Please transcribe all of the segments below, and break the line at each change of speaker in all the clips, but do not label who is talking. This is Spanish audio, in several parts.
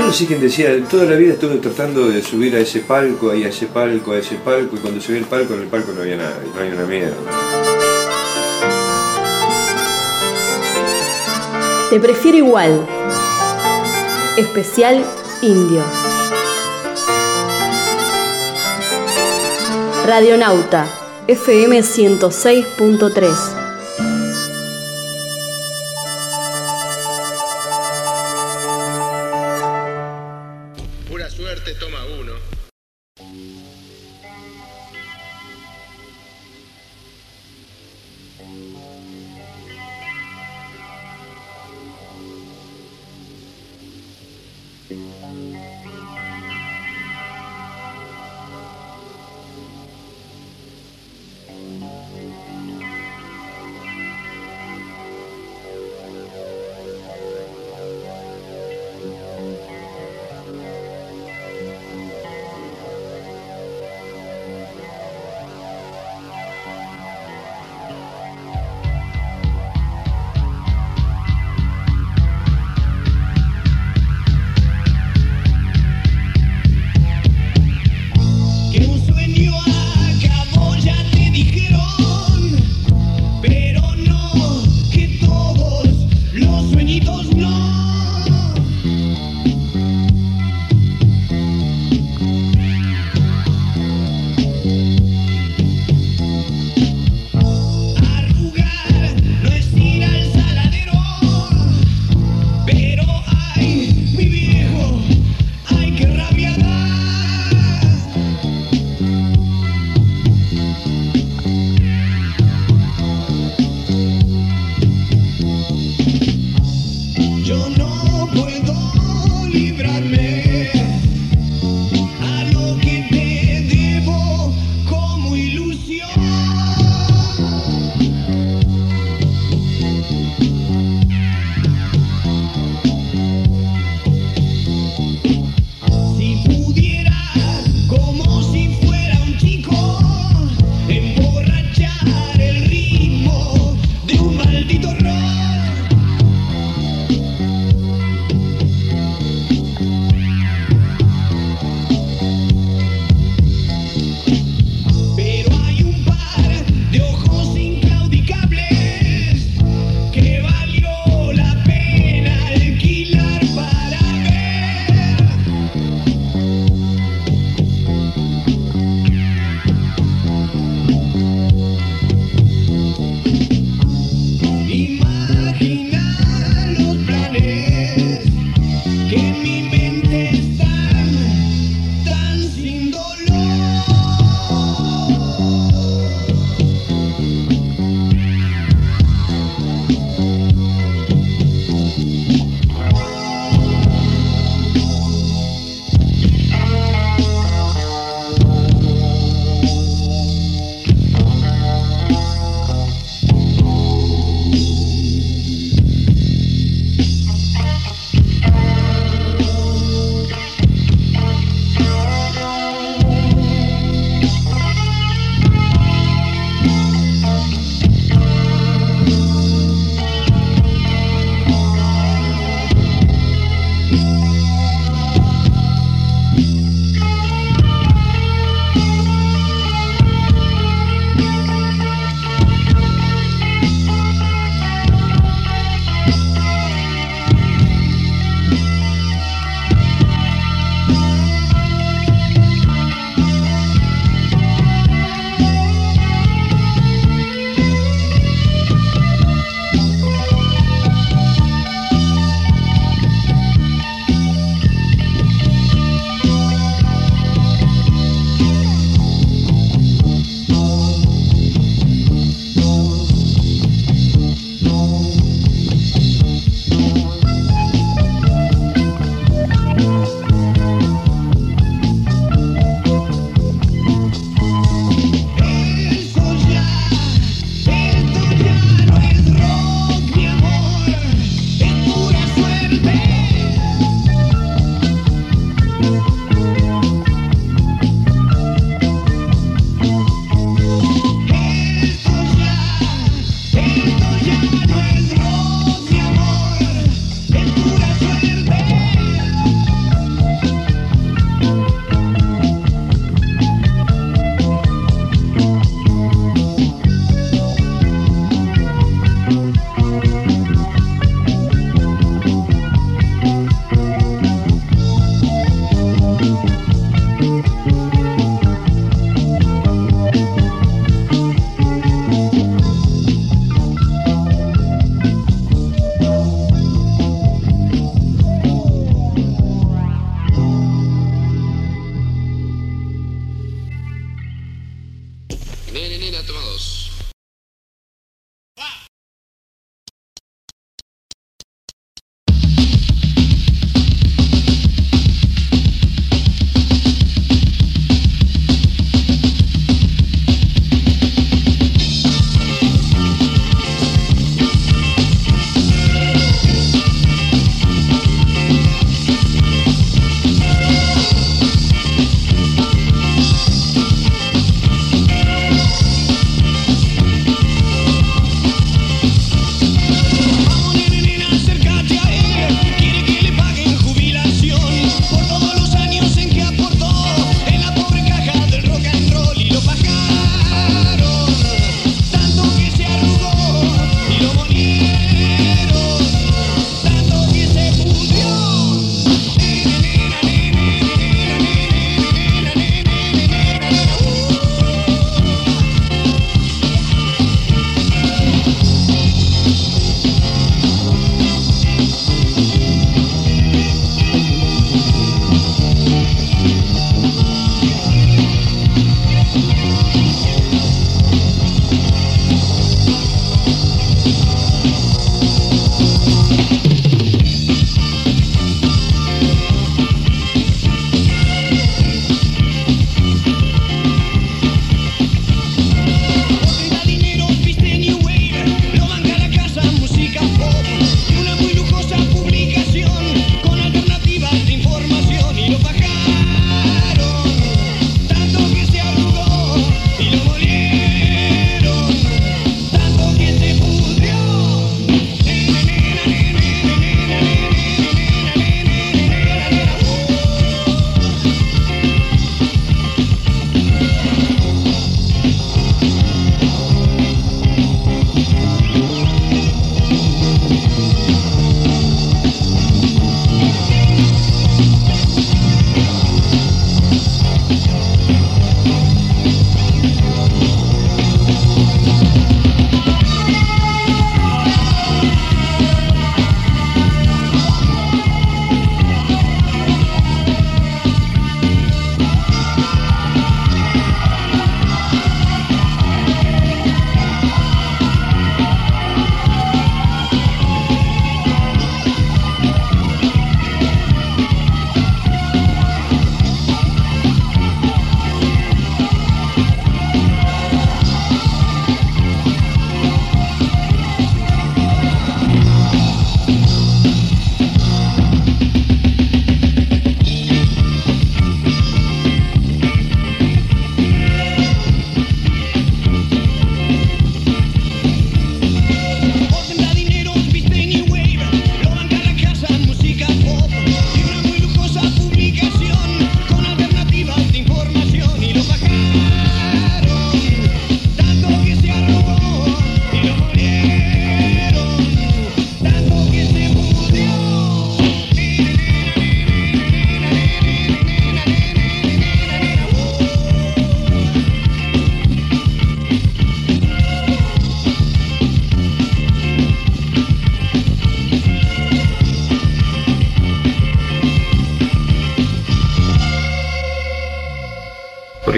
sí que decía, toda la vida estuve tratando de subir a ese palco, ahí a ese palco, y cuando subí al palco, en el palco no había nada, no había una mierda.
Te prefiero igual. Especial Indio. Radionauta, FM 106.3.
Pura suerte, toma uno.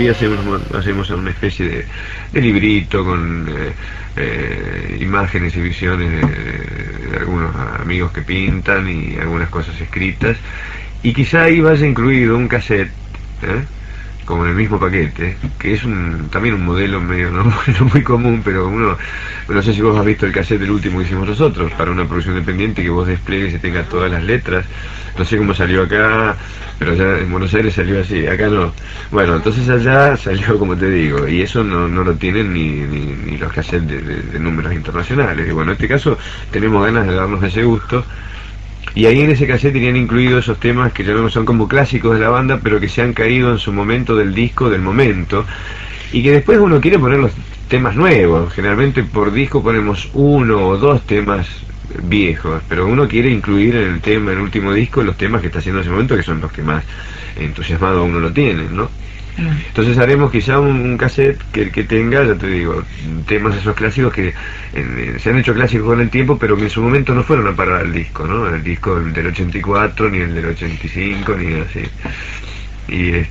ahí hacemos una especie de librito con imágenes y visiones de algunos amigos que pintan y algunas cosas escritas, y quizá ahí vaya incluido un cassette, como en el mismo paquete, que es también un modelo medio no muy común, pero no sé si vos has visto el cassette del último que hicimos nosotros para una producción independiente, que vos despliegues y tenga todas las letras. No sé cómo salió acá, pero allá en Buenos Aires salió así, acá no. Bueno, entonces allá salió como te digo, y eso no lo tienen ni los cassettes de números internacionales. Y bueno, en este caso tenemos ganas de darnos ese gusto. Y ahí en ese cassette irían incluidos esos temas que ya no son como clásicos de la banda, pero que se han caído en su momento del disco, del momento, y que después uno quiere poner los temas nuevos. Generalmente por disco ponemos 1 o 2 temas viejos, pero uno quiere incluir en el último disco, los temas que está haciendo en ese momento, que son los que más entusiasmado uno lo tiene, ¿no? Entonces haremos quizá un cassette que tenga, ya te digo, temas esos clásicos que se han hecho clásicos con el tiempo, pero que en su momento no fueron a parar al disco, ¿no? El disco del 84, ni el del 85, ni así. Y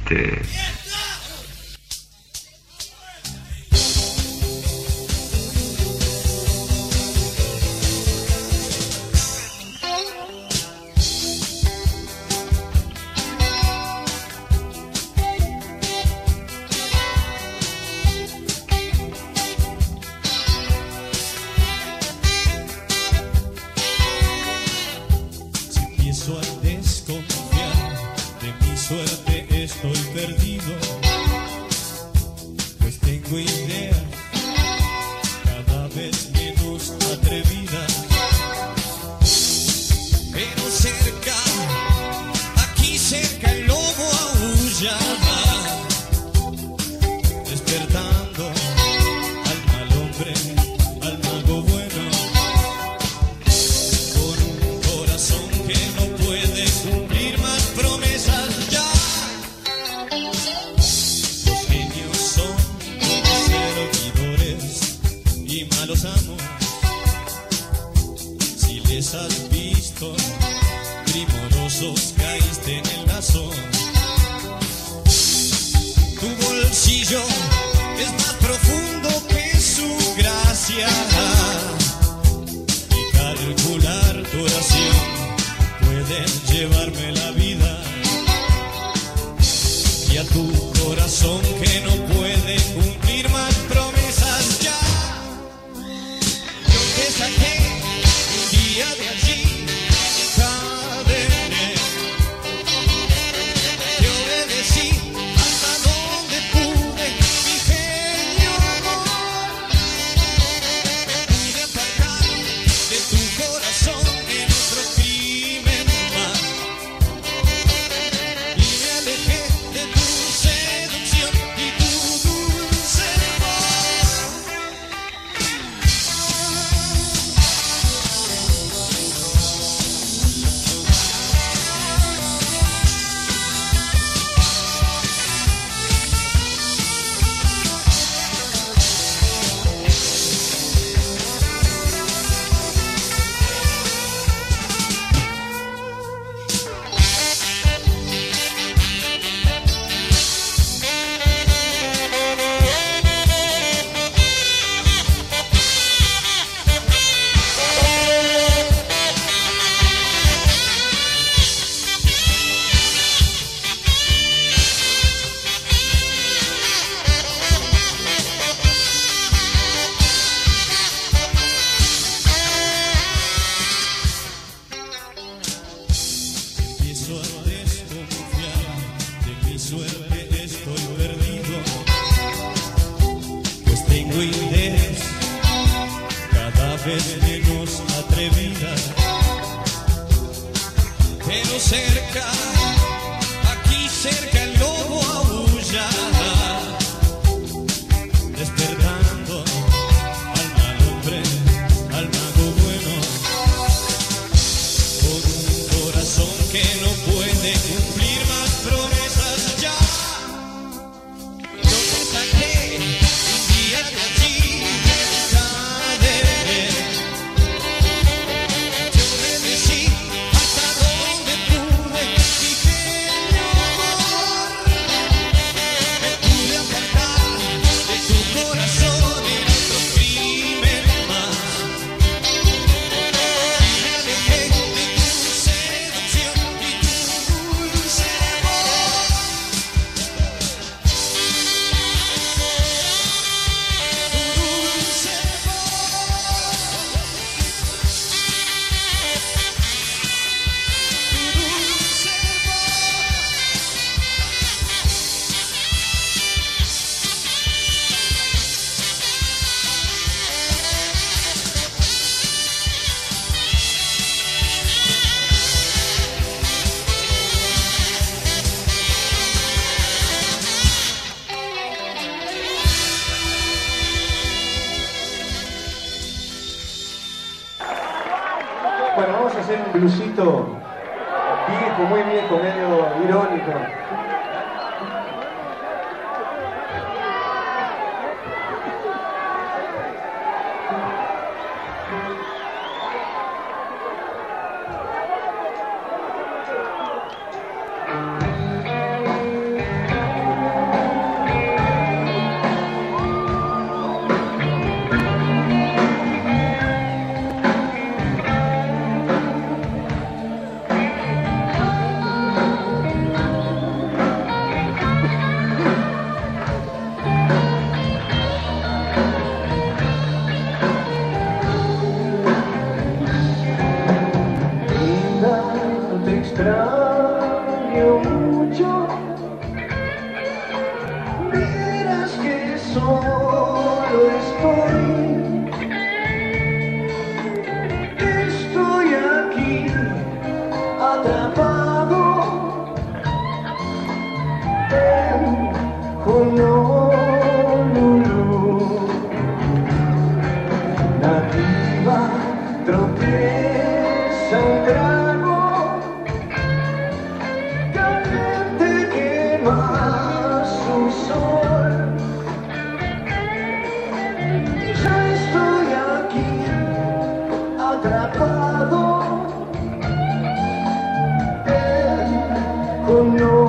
Bueno, vamos a hacer un bluesito viejo, muy viejo, medio irónico. Extraño mucho, verás que solo estoy aquí atrapado en Honolulu. Nativa tropieza un trago su sol. Ya estoy aquí atrapado en Honolulu.